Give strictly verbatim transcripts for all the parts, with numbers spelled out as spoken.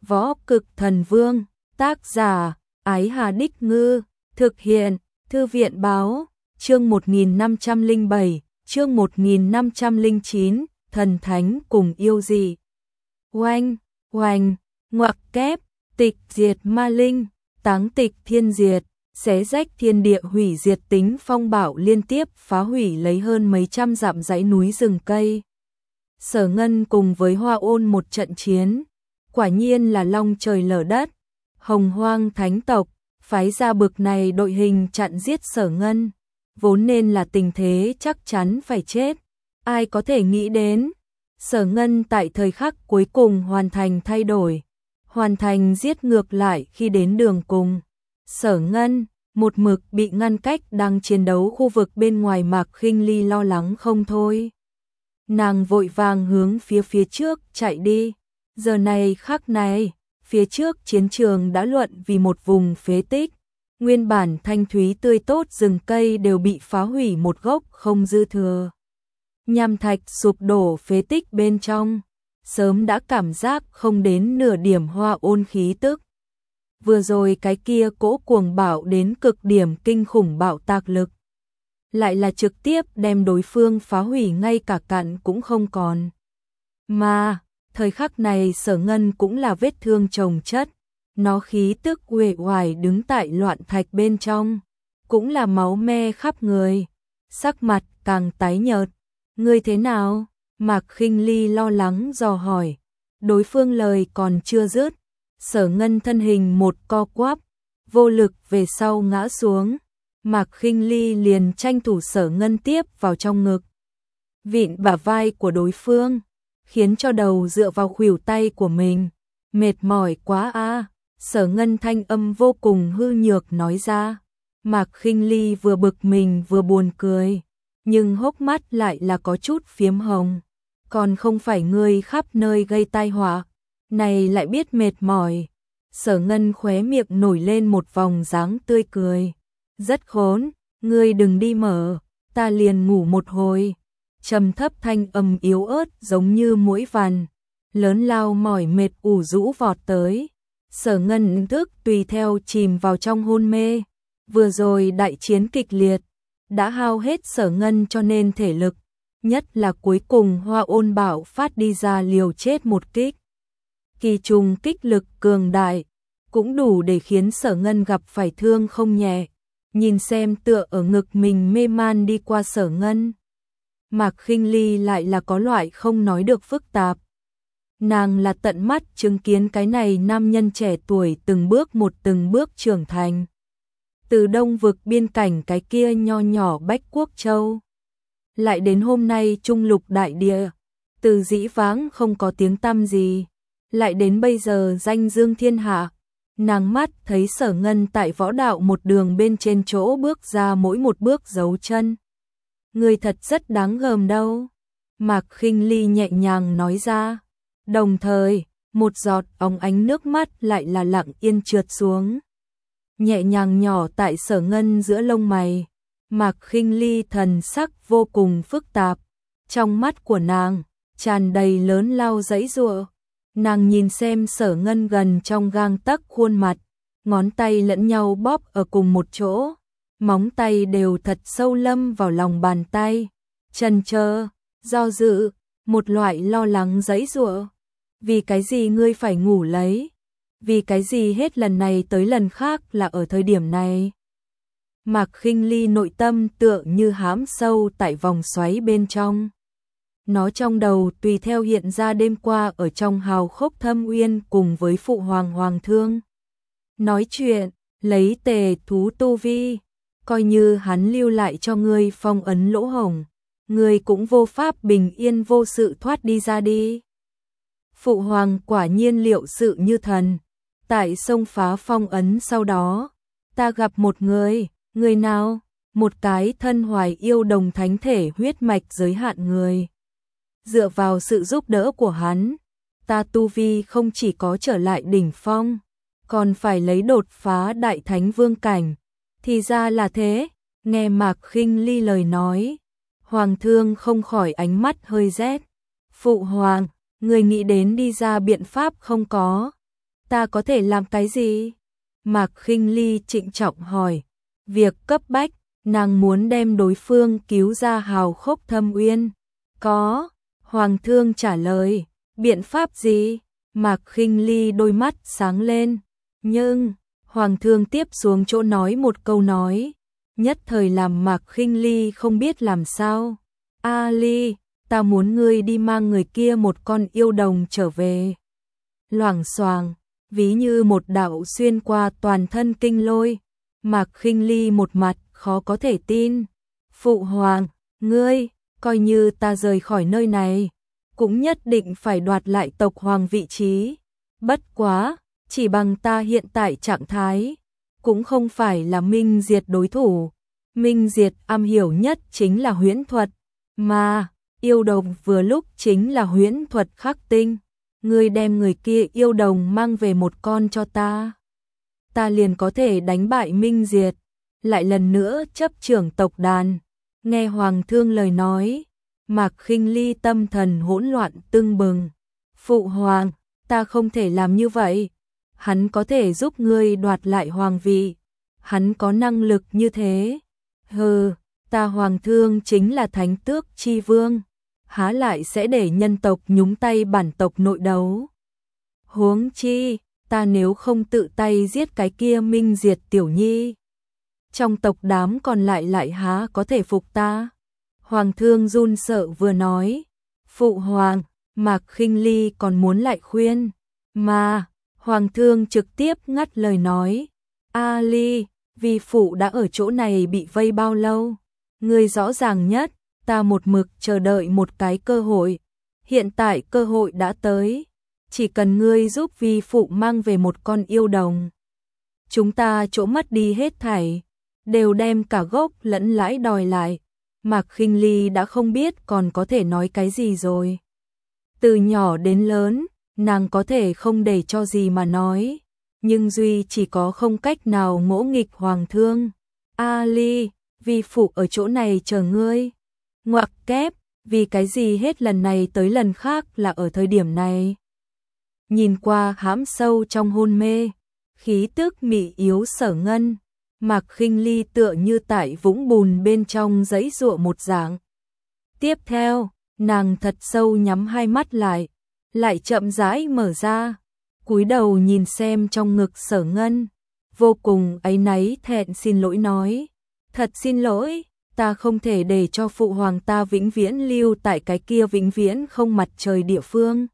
Võ Cực Thần Vương, tác giả, Ái Hà Đích Ngư, thực hiện, Thư viện Báo, chương một nghìn năm trăm lẻ bảy, chương một nghìn năm trăm lẻ chín, thần thánh cùng yêu dị. Oanh, oanh, ngoặc kép, tịch diệt ma linh, táng tịch thiên diệt, xé rách thiên địa hủy diệt tính phong bạo liên tiếp phá hủy lấy hơn mấy trăm dặm dãy núi rừng cây. Sở Ngân cùng với Hoa Ôn một trận chiến, quả nhiên là long trời lở đất. Hồng Hoang Thánh tộc phái ra bực này đội hình chặn giết Sở Ngân, vốn nên là tình thế chắc chắn phải chết. Ai có thể nghĩ đến, Sở Ngân tại thời khắc cuối cùng hoàn thành thay đổi, hoàn thành giết ngược lại khi đến đường cùng. Sở Ngân một mực bị ngăn cách đang chiến đấu khu vực bên ngoài, Mạc Khinh Ly lo lắng không thôi. Nàng vội vàng hướng phía phía trước chạy đi. Giờ này khắc này, phía trước chiến trường đã luận vì một vùng phế tích. Nguyên bản thanh thúy tươi tốt rừng cây đều bị phá hủy một gốc không dư thừa. Nham thạch sụp đổ phế tích bên trong, sớm đã cảm giác không đến nửa điểm Hoa Ôn khí tức. Vừa rồi cái kia cỗ cuồng bạo đến cực điểm kinh khủng bạo tạc lực, lại là trực tiếp đem đối phương phá hủy ngay cả cặn cũng không còn. Mà, thời khắc này Sở Ngân cũng là vết thương chồng chất, nó khí tức uể oải đứng tại loạn thạch bên trong, cũng là máu me khắp người, sắc mặt càng tái nhợt. Ngươi thế nào? Mạc Khinh Ly lo lắng dò hỏi. Đối phương lời còn chưa dứt, Sở Ngân thân hình một co quắp, vô lực về sau ngã xuống. Mạc Khinh Ly liền tranh thủ Sở Ngân tiếp vào trong ngực, vịn bả vai của đối phương, khiến cho đầu dựa vào khuỷu tay của mình. Mệt mỏi quá a, à. Sở Ngân thanh âm vô cùng hư nhược nói ra. Mạc Khinh Ly vừa bực mình vừa buồn cười, nhưng hốc mắt lại là có chút phiếm hồng. Còn không phải ngươi khắp nơi gây tai họa, này lại biết mệt mỏi. Sở Ngân khóe miệng nổi lên một vòng dáng tươi cười. Rất khốn, ngươi đừng đi mở, ta liền ngủ một hồi. Trầm thấp thanh âm yếu ớt giống như muỗi vằn, lớn lao mỏi mệt ủ rũ vọt tới. Sở Ngân thức tùy theo chìm vào trong hôn mê. Vừa rồi đại chiến kịch liệt đã hao hết Sở Ngân cho nên thể lực, nhất là cuối cùng Hoa Ôn bạo phát đi ra liều chết một kích. Kỳ trùng kích lực cường đại, cũng đủ để khiến Sở Ngân gặp phải thương không nhẹ. Nhìn xem tựa ở ngực mình mê man đi qua Sở Ngân, Mạc Khinh Ly lại là có loại không nói được phức tạp. Nàng là tận mắt chứng kiến cái này nam nhân trẻ tuổi từng bước một từng bước trưởng thành. Từ Đông vực biên cảnh cái kia nho nhỏ Bách Quốc Châu, lại đến hôm nay Trung Lục đại địa, từ dĩ vãng không có tiếng tăm gì, lại đến bây giờ danh dương thiên hạ. Nàng mắt thấy Sở Ngân tại võ đạo một đường bên trên chỗ bước ra mỗi một bước dấu chân. Người thật rất đáng gờm đâu. Mạc Khinh Ly nhẹ nhàng nói ra. Đồng thời, một giọt óng ánh nước mắt lại là lặng yên trượt xuống, nhẹ nhàng nhỏ tại Sở Ngân giữa lông mày. Mạc Khinh Ly thần sắc vô cùng phức tạp, trong mắt của nàng tràn đầy lớn lao giãy giụa. Nàng nhìn xem Sở Ngân gần trong gang tấc khuôn mặt, ngón tay lẫn nhau bóp ở cùng một chỗ, móng tay đều thật sâu lâm vào lòng bàn tay, chần chờ, do dự, một loại lo lắng giãy giụa. Vì cái gì ngươi phải ngủ lấy? Vì cái gì hết lần này tới lần khác là ở thời điểm này? Mạc Khinh Ly nội tâm tựa như hãm sâu tại vòng xoáy bên trong. Nó trong đầu tùy theo hiện ra đêm qua ở trong hào khốc thâm uyên cùng với phụ hoàng hoàng thương nói chuyện, lấy tề thú tu vi, coi như hắn lưu lại cho ngươi phong ấn lỗ hổng, ngươi cũng vô pháp bình yên vô sự thoát đi ra đi. Phụ hoàng quả nhiên liệu sự như thần, tại sông phá phong ấn sau đó, ta gặp một người. Người nào? Một cái thân hoài yêu đồng thánh thể huyết mạch giới hạn người. Dựa vào sự giúp đỡ của hắn, ta tu vi không chỉ có trở lại đỉnh phong, còn phải lấy đột phá đại thánh vương cảnh. Thì ra là thế. Nghe Mạc Khinh Ly lời nói, Hoàng thương không khỏi ánh mắt hơi rét. Phụ hoàng, người nghĩ đến đi ra biện pháp không có? Ta có thể làm cái gì? Mạc Khinh Ly trịnh trọng hỏi. Việc cấp bách, nàng muốn đem đối phương cứu ra hào khốc thâm uyên. Có, Hoàng thương trả lời. Biện pháp gì? Mạc Khinh Ly đôi mắt sáng lên. Nhưng, Hoàng thương tiếp xuống chỗ nói một câu nói. Nhất thời làm Mạc Khinh Ly không biết làm sao. A Ly, ta muốn ngươi đi mang người kia một con yêu đồng trở về. Loảng xoảng, ví như một đạo xuyên qua toàn thân kinh lôi. Mạc Khinh Ly một mặt khó có thể tin. Phụ hoàng, ngươi, coi như ta rời khỏi nơi này, cũng nhất định phải đoạt lại tộc hoàng vị trí. Bất quá, chỉ bằng ta hiện tại trạng thái, cũng không phải là Minh Diệt đối thủ. Minh Diệt am hiểu nhất chính là huyễn thuật, mà yêu đồng vừa lúc chính là huyễn thuật khắc tinh. Ngươi đem người kia yêu đồng mang về một con cho ta, ta liền có thể đánh bại Minh Diệt, lại lần nữa chấp trưởng tộc đàn. Nghe Hoàng thương lời nói, Mạc Khinh Ly tâm thần hỗn loạn tưng bừng. Phụ hoàng, ta không thể làm như vậy. Hắn có thể giúp ngươi đoạt lại hoàng vị, hắn có năng lực như thế. Hừ, ta Hoàng thương chính là thánh tước chi vương, há lại sẽ để nhân tộc nhúng tay bản tộc nội đấu. Huống chi, ta nếu không tự tay giết cái kia Minh Diệt tiểu nhi, trong tộc đám còn lại lại há có thể phục ta. Hoàng thương run sợ vừa nói. Phụ hoàng, Mạc Khinh Ly còn muốn lại khuyên, mà Hoàng thương trực tiếp ngắt lời nói. A Ly, vì phụ đã ở chỗ này bị vây bao lâu? Ngươi rõ ràng nhất, ta một mực chờ đợi một cái cơ hội. Hiện tại cơ hội đã tới, chỉ cần ngươi giúp vi phụ mang về một con yêu đồng, chúng ta chỗ mất đi hết thảy, đều đem cả gốc lẫn lãi đòi lại. Mạc Khinh Ly đã không biết còn có thể nói cái gì rồi. Từ nhỏ đến lớn, nàng có thể không để cho gì mà nói, nhưng duy chỉ có không cách nào ngỗ nghịch Hoàng thương. A Ly, vi phụ ở chỗ này chờ ngươi. Ngoặc kép, vì cái gì hết lần này tới lần khác là ở thời điểm này? Nhìn qua hãm sâu trong hôn mê, khí tức mị yếu Sở Ngân, Mạc Khinh Ly tựa như tại vũng bùn bên trong giãy giụa một dạng. Tiếp theo, nàng thật sâu nhắm hai mắt lại, lại chậm rãi mở ra, cúi đầu nhìn xem trong ngực Sở Ngân, vô cùng áy náy thẹn xin lỗi nói. Thật xin lỗi, ta không thể để cho phụ hoàng ta vĩnh viễn lưu tại cái kia vĩnh viễn không mặt trời địa phương.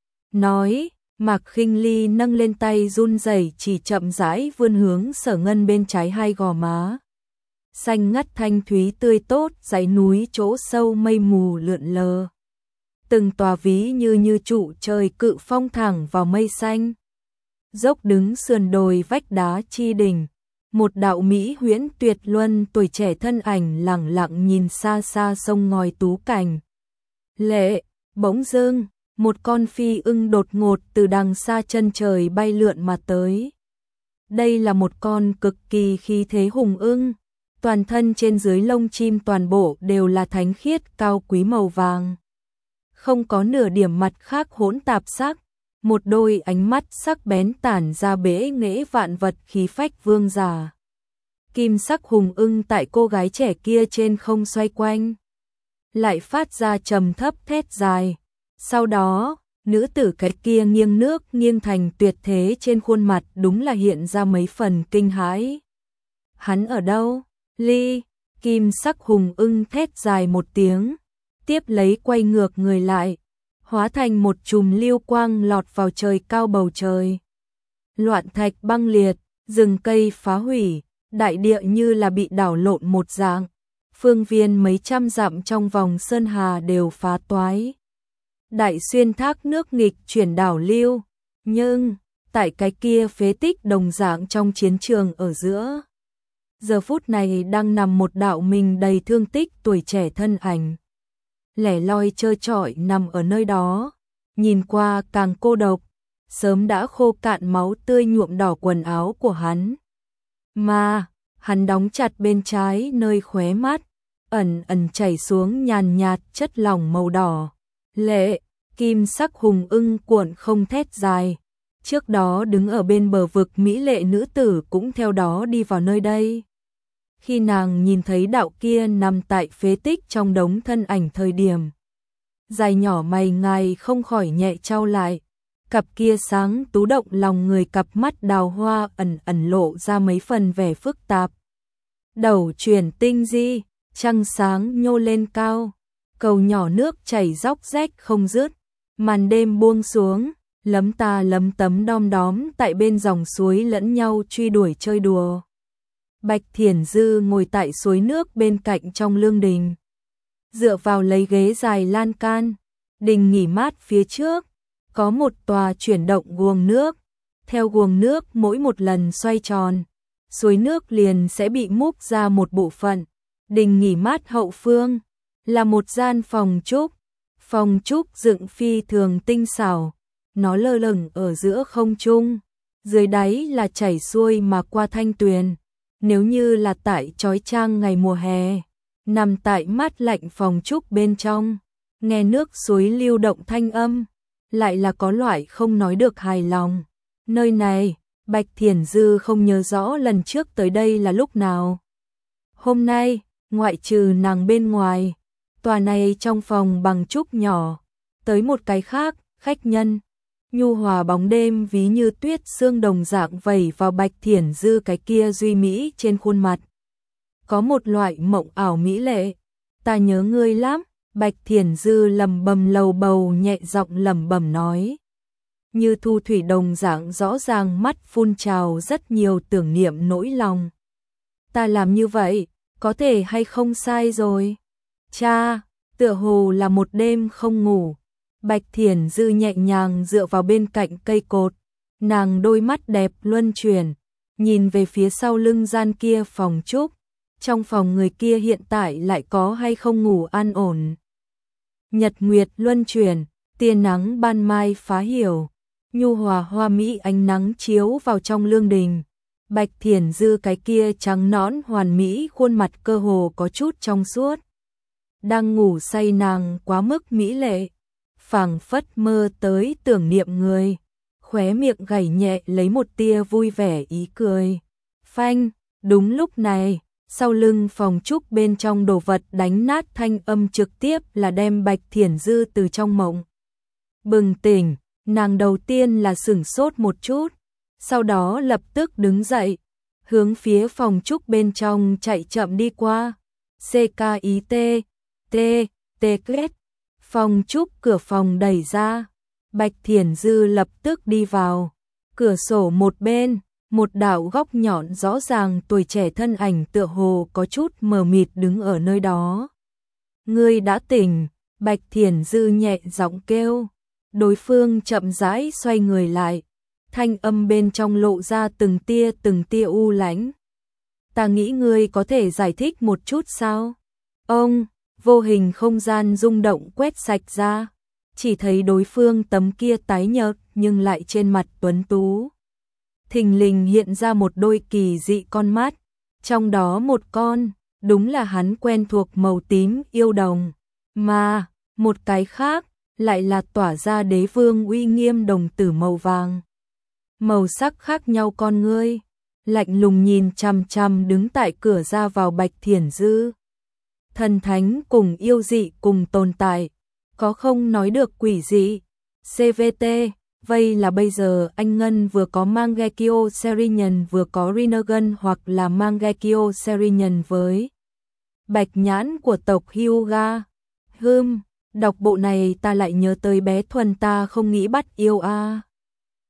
Nói, Mạc Khinh Ly nâng lên tay run rẩy chỉ chậm rãi vươn hướng Sở Ngân bên trái hai gò má. Xanh ngắt thanh thúy tươi tốt, dãy núi chỗ sâu mây mù lượn lờ. Từng tòa ví như như trụ trời cự phong thẳng vào mây xanh. Dốc đứng sườn đồi vách đá chi đỉnh, một đạo mỹ huyễn tuyệt luân tuổi trẻ thân ảnh lẳng lặng nhìn xa xa sông ngòi tú cảnh. Lệ, bỗng dưng, một con phi ưng đột ngột từ đằng xa chân trời bay lượn mà tới. Đây là một con cực kỳ khí thế hùng ưng, toàn thân trên dưới lông chim toàn bộ đều là thánh khiết cao quý màu vàng. Không có nửa điểm mặt khác hỗn tạp sắc, một đôi ánh mắt sắc bén tản ra bẽ nghễ vạn vật khí phách vương giả. Kim sắc hùng ưng tại cô gái trẻ kia trên không xoay quanh, lại phát ra trầm thấp thét dài. Sau đó, nữ tử cái kia nghiêng nước nghiêng thành tuyệt thế trên khuôn mặt đúng là hiện ra mấy phần kinh hãi. Hắn ở đâu? Ly, kim sắc hùng ưng thét dài một tiếng, tiếp lấy quay ngược người lại, hóa thành một chùm lưu quang lọt vào trời cao bầu trời. Loạn thạch băng liệt, rừng cây phá hủy, đại địa như là bị đảo lộn một dạng, phương viên mấy trăm dặm trong vòng sơn hà đều phá toái. Đại xuyên thác nước nghịch chuyển đảo lưu, nhưng tại cái kia phế tích đồng dạng trong chiến trường ở giữa, giờ phút này đang nằm một đạo mình đầy thương tích tuổi trẻ thân ảnh, lẻ loi trơ trọi nằm ở nơi đó, nhìn qua càng cô độc, sớm đã khô cạn máu tươi nhuộm đỏ quần áo của hắn. Mà, hắn đóng chặt bên trái nơi khóe mắt, ẩn ẩn chảy xuống nhàn nhạt chất lỏng màu đỏ. Lệ, kim sắc hùng ưng cuộn không thét dài, trước đó đứng ở bên bờ vực mỹ lệ nữ tử cũng theo đó đi vào nơi đây. Khi nàng nhìn thấy đạo kia nằm tại phế tích trong đống thân ảnh thời điểm, dài nhỏ mày ngài không khỏi nhẹ trao lại, cặp kia sáng tú động lòng người, cặp mắt đào hoa ẩn ẩn lộ ra mấy phần vẻ phức tạp. Đầu chuyển tinh di, trăng sáng nhô lên cao, cầu nhỏ nước chảy róc rách không dứt, màn đêm buông xuống, lấm ta lấm tấm đom đóm tại bên dòng suối lẫn nhau truy đuổi chơi đùa. Bạch Thiển Dư ngồi tại suối nước bên cạnh trong lương đình, dựa vào lấy ghế dài lan can, đình nghỉ mát phía trước, có một tòa chuyển động guồng nước, theo guồng nước mỗi một lần xoay tròn, suối nước liền sẽ bị múc ra một bộ phận. Đình nghỉ mát hậu phương là một gian phòng trúc, phòng trúc dựng phi thường tinh xảo, nó lơ lửng ở giữa không trung, dưới đáy là chảy xuôi mà qua thanh tuyền. Nếu như là tại chói chang ngày mùa hè, nằm tại mát lạnh phòng trúc bên trong, nghe nước suối lưu động thanh âm, lại là có loại không nói được hài lòng. Nơi này, Bạch Thiển Dư không nhớ rõ lần trước tới đây là lúc nào. Hôm nay, ngoại trừ nàng bên ngoài, tòa này trong phòng bằng trúc nhỏ, tới một cái khác, khách nhân. Nhu hòa bóng đêm ví như tuyết sương đồng dạng vẩy vào Bạch Thiển Dư cái kia duy mỹ trên khuôn mặt. Có một loại mộng ảo mỹ lệ. Ta nhớ ngươi lắm, Bạch Thiển Dư lẩm bẩm lầu bầu nhẹ giọng lẩm bẩm nói. Như thu thủy đồng dạng rõ ràng mắt phun trào rất nhiều tưởng niệm nỗi lòng. Ta làm như vậy, có thể hay không sai rồi? Cha, tựa hồ là một đêm không ngủ. Bạch Thiển Dư nhẹ nhàng dựa vào bên cạnh cây cột, nàng đôi mắt đẹp luân chuyển, nhìn về phía sau lưng gian kia phòng trúc, trong phòng người kia hiện tại lại có hay không ngủ an ổn. Nhật nguyệt luân chuyển, tia nắng ban mai phá hiểu, nhu hòa hoa mỹ ánh nắng chiếu vào trong lương đình. Bạch Thiển Dư cái kia trắng nõn hoàn mỹ khuôn mặt cơ hồ có chút trong suốt. Đang ngủ say nàng quá mức mỹ lệ, phảng phất mơ tới tưởng niệm người, khóe miệng gảy nhẹ lấy một tia vui vẻ ý cười. Phanh, đúng lúc này, sau lưng phòng trúc bên trong đồ vật đánh nát thanh âm trực tiếp là đem Bạch Thiển Dư từ trong mộng bừng tỉnh. Nàng đầu tiên là sửng sốt một chút, sau đó lập tức đứng dậy, hướng phía phòng trúc bên trong chạy chậm đi qua. C K I T T T kết. Phòng trúc cửa phòng đẩy ra, Bạch Thiển Dư lập tức đi vào. Cửa sổ một bên, một đạo góc nhọn rõ ràng tuổi trẻ thân ảnh tựa hồ có chút mờ mịt đứng ở nơi đó. Ngươi đã tỉnh, Bạch Thiển Dư nhẹ giọng kêu. Đối phương chậm rãi xoay người lại, thanh âm bên trong lộ ra từng tia từng tia u lãnh. Ta nghĩ ngươi có thể giải thích một chút sao? Ông, vô hình không gian rung động quét sạch ra, chỉ thấy đối phương tấm kia tái nhợt nhưng lại trên mặt tuấn tú. Thình lình hiện ra một đôi kỳ dị con mắt, trong đó một con, đúng là hắn quen thuộc màu tím yêu đồng, mà một cái khác, lại là tỏa ra đế vương uy nghiêm đồng tử màu vàng. Màu sắc khác nhau con ngươi, lạnh lùng nhìn chằm chằm đứng tại cửa ra vào Bạch Thiển Dư. Thần thánh cùng yêu dị cùng tồn tại, có không nói được quỷ dị. xê vê tê, vậy là bây giờ anh Ngân vừa có Mangekyo Serenian vừa có Rinnegan hoặc là Mangekyo Serenian với bạch nhãn của tộc Hyuga. Hừm, đọc bộ này ta lại nhớ tới bé Thuần ta không nghĩ bắt yêu a. À.